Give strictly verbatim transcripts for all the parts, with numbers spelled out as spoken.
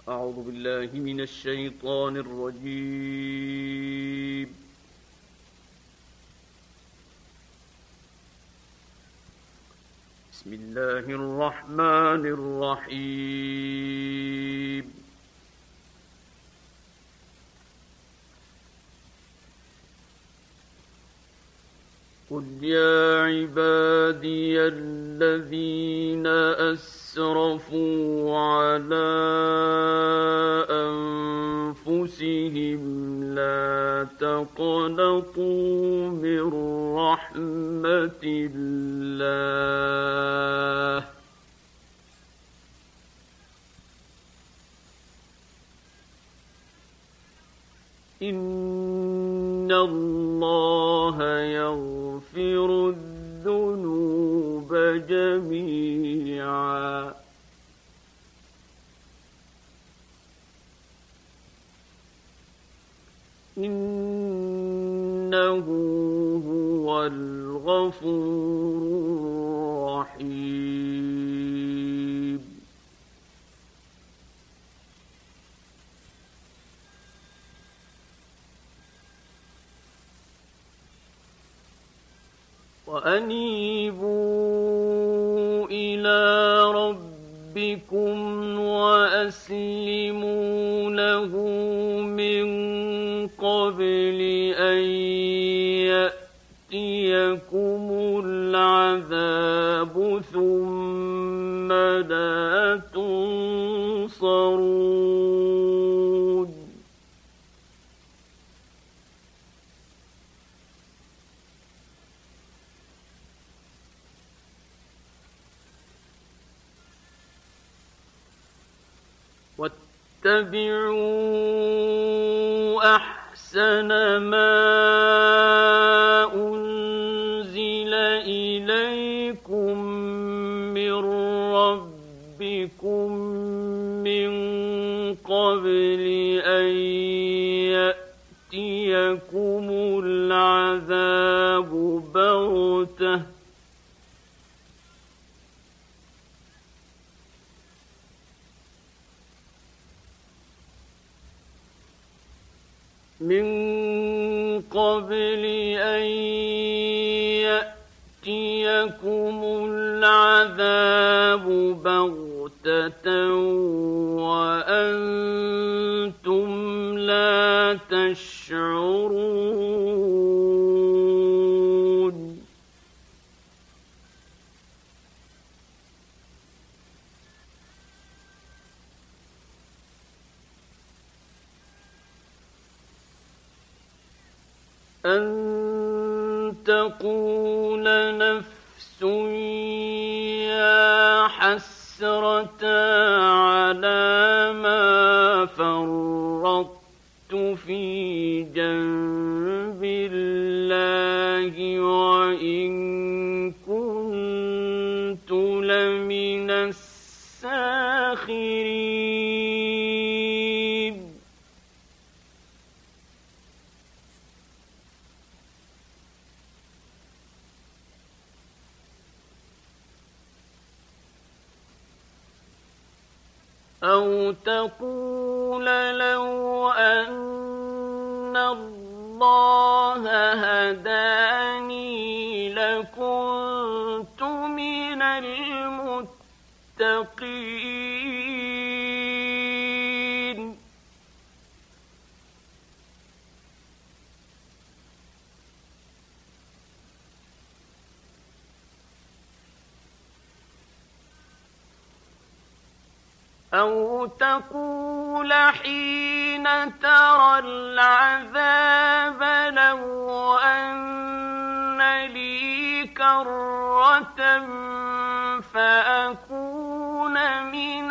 أعوذ بالله من الشيطان الرجيم. بسم الله الرحمن الرحيم. قل يا عبادي الذين أسرفوا على أنفسهم لا تقنطوا من رحمة الله إن الله يغفر الذنوب جميعا إنه هو الغفور الرحيم. وأنيبوا إلى ربكم وأسلموا له من قبل أن يأتيكم العذاب ثم لا تنصرون. واتبعوا أحسن ما أنزل إليكم من ربكم من قبل أن يأتيكم العذاب بغتة من قبل أن يأتيكم العذاب بغتة وأنتم لا تشعرون. أن تقول نفس يا حسرة على ما فرطت في جنب الله وإن كنت لمن الساخرين. أو تقول لو أن الله هداني لكنت من المتقين. أو تقول حين ترى العذاب لو أن لي كرة فأكون من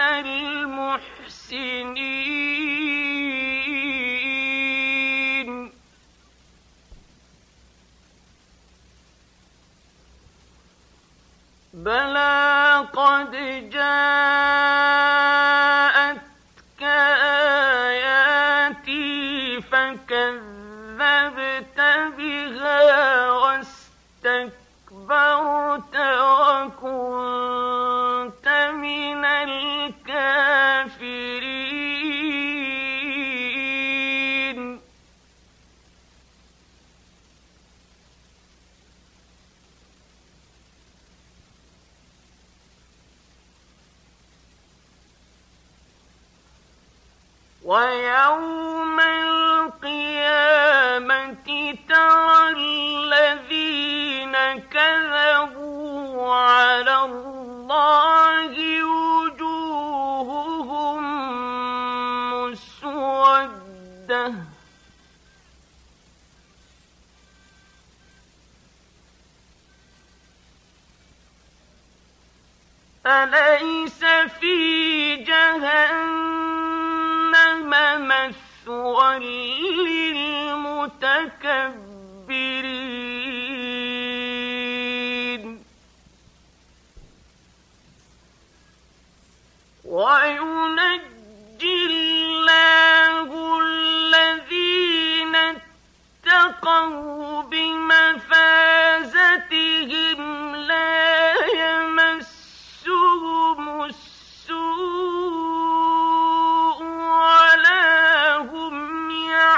المحسنين. بلى قد جاءتك آياتي فكذبت بها واستكبرت وكنت من الكافرين. ويوم القيامة ترى الذين كذبوا على الله وجوههم مسودة أليس في جهنم مثوى للمتكبرين وينجي الله الذين اتقوا بمفازتهم لا يمسهم السوء ولا هم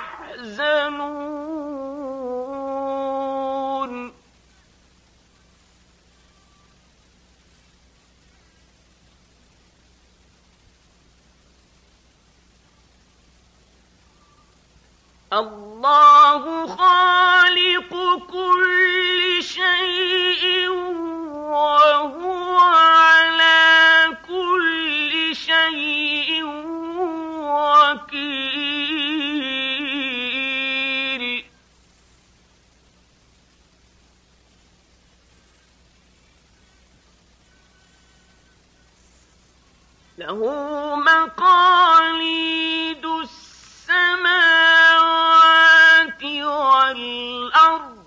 يحزنون الله خالق كل شيء وهو على كل شيء وكيل له مقاليد السماوات والأرض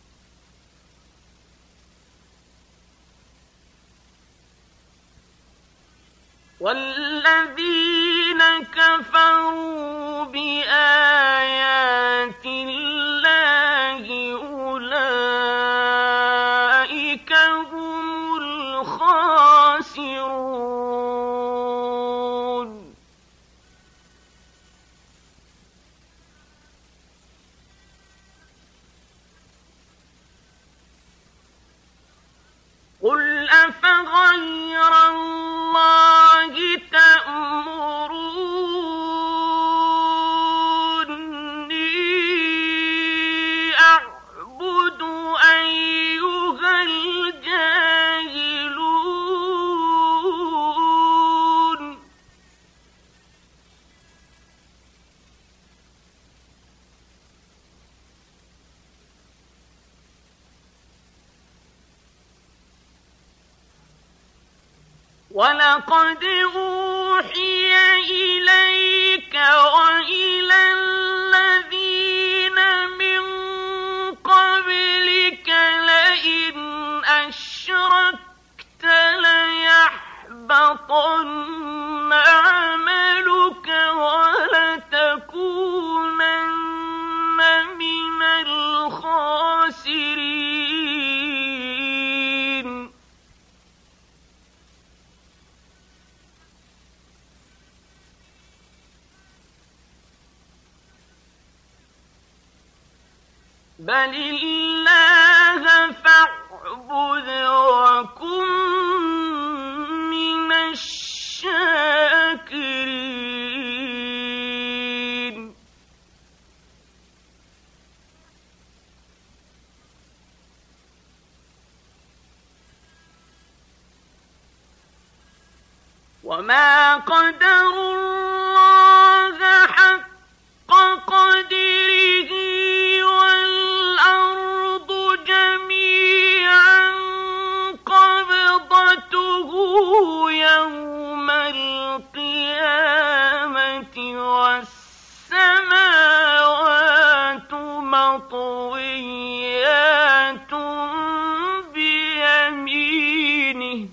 والذين كفروا بآيات الله أولئك هم الخاسرون قل أفغير الله تأمروني أعبد أيها الجاهلون ولقد أوحي إليك وإلى الذين من قبلك لئن أشركت ليحبطن عملك ولتكونن من الخاسرين بل الله فاعبد وكن من الشاكرين وما قدروا الله حق قدره والأرض جميعا قبضته يوم القيامة والسماوات مطويات بيمينه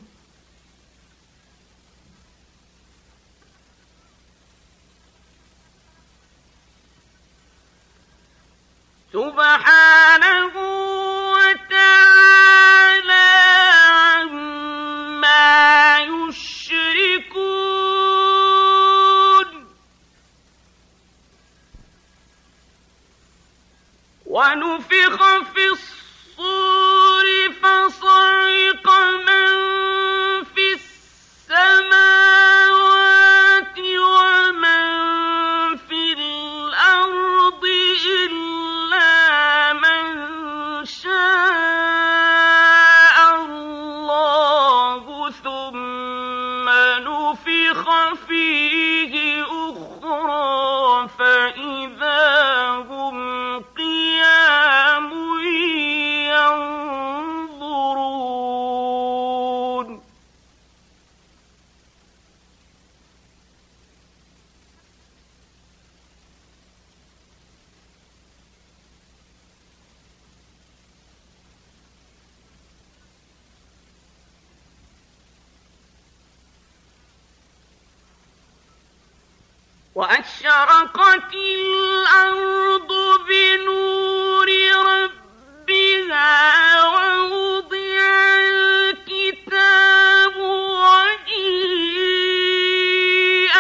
سبحانه وتعالى عما يشركون ونفخ في الصور فصعق من في السماوات ومن وأشرقت الأرض بنور ربها ووضع الكتاب وجيء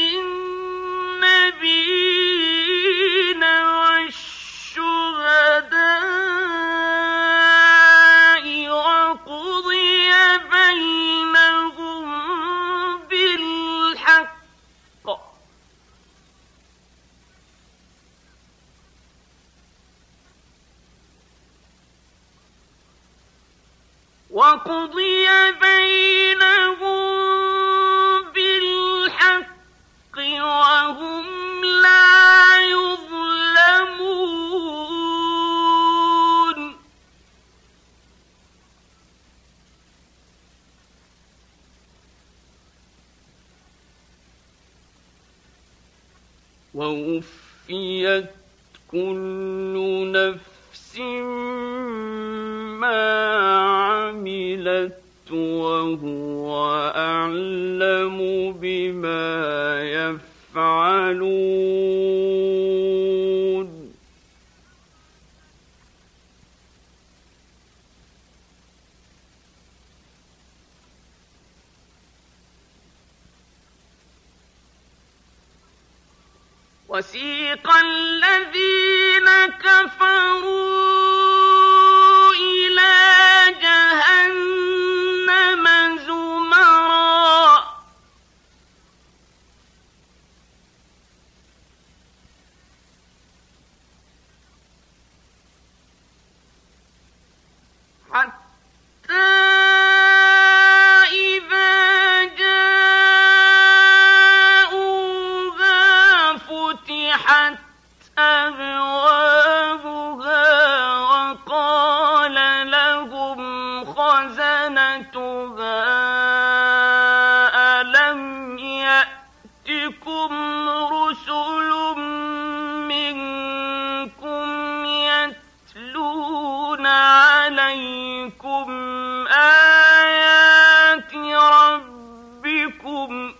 بالنبيين والشهداء وقضي بينهم بالحق وقضي بينهم بالحق وهم لا يظلمون ووفيت كل نفس ما عملت وهو أعلم بما يفعلون وسيق الذين كفروا إلى جهنم زمرا حتى إذا جاءوها فتحت أبوابها وقال لهم خزنتها ألم يأتكم رسل منكم يتلون عليكم آيات ربكم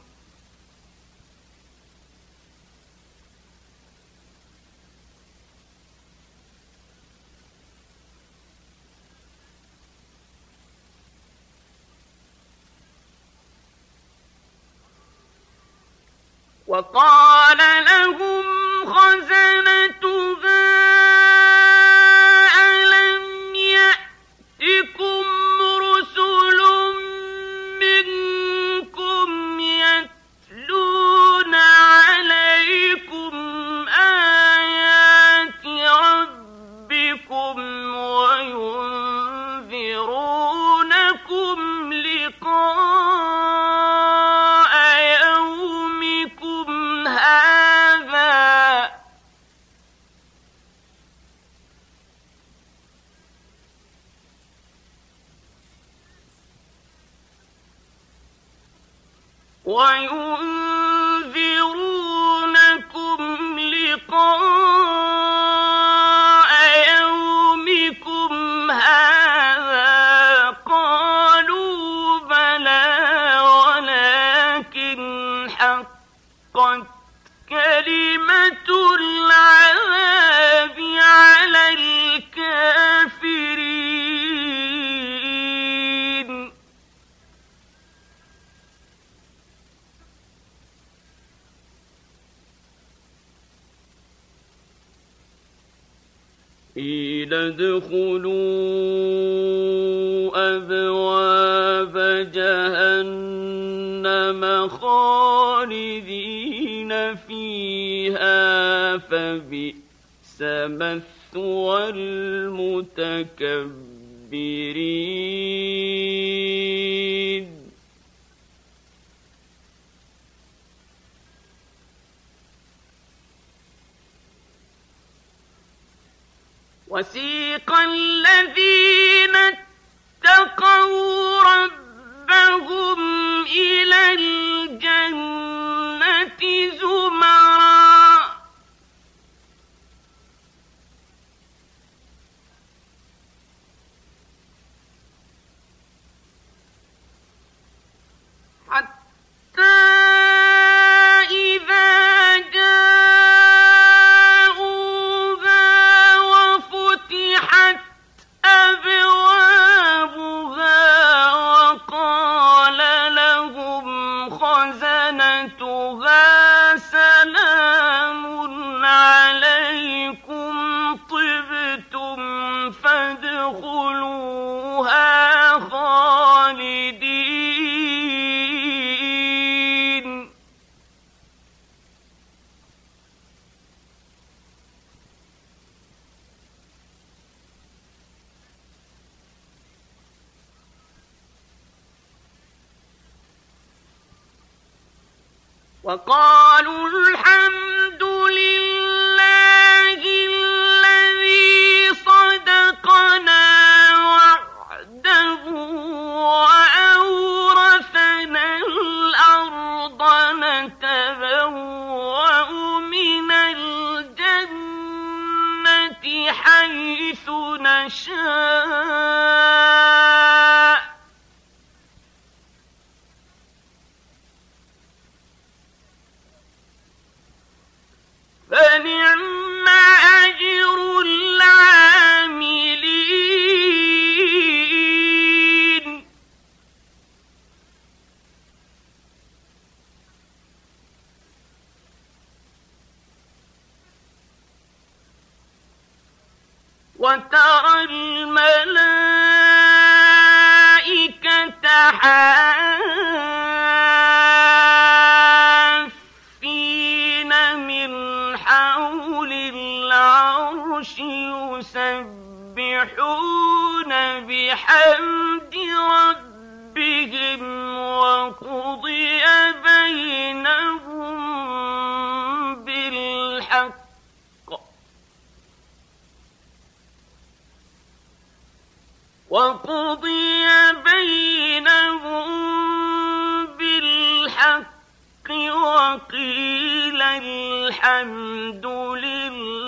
وقال لهم خزنتها ألم يأتكم رسل منكم يتلون عليكم آيات ربكم وينذرونكم لقاء يومكم هذا وينذرونكم لقاء يومكم هذا قالوا بلى ولكن حقت كلمة العذاب على الكافرين قيل ادخلوا أبواب جهنم خالدين فيها فبئس مثوى المتكبرين وسيق الذين اتقوا ربهم إلى الجنة زمرا حتى إذا فادخلوها خالدين. وقالوا الحمد لله الذي صدقنا وعده وأورثنا الأرض نتبوأ من الجنة حيث نشاء فنعم أجر العاملين. وترى الملائكة حافين من حول العرش يسبحون بحمد ربهم وقضي بينهم بالحق وقضي بينهم بالحق وقيل الحمد لله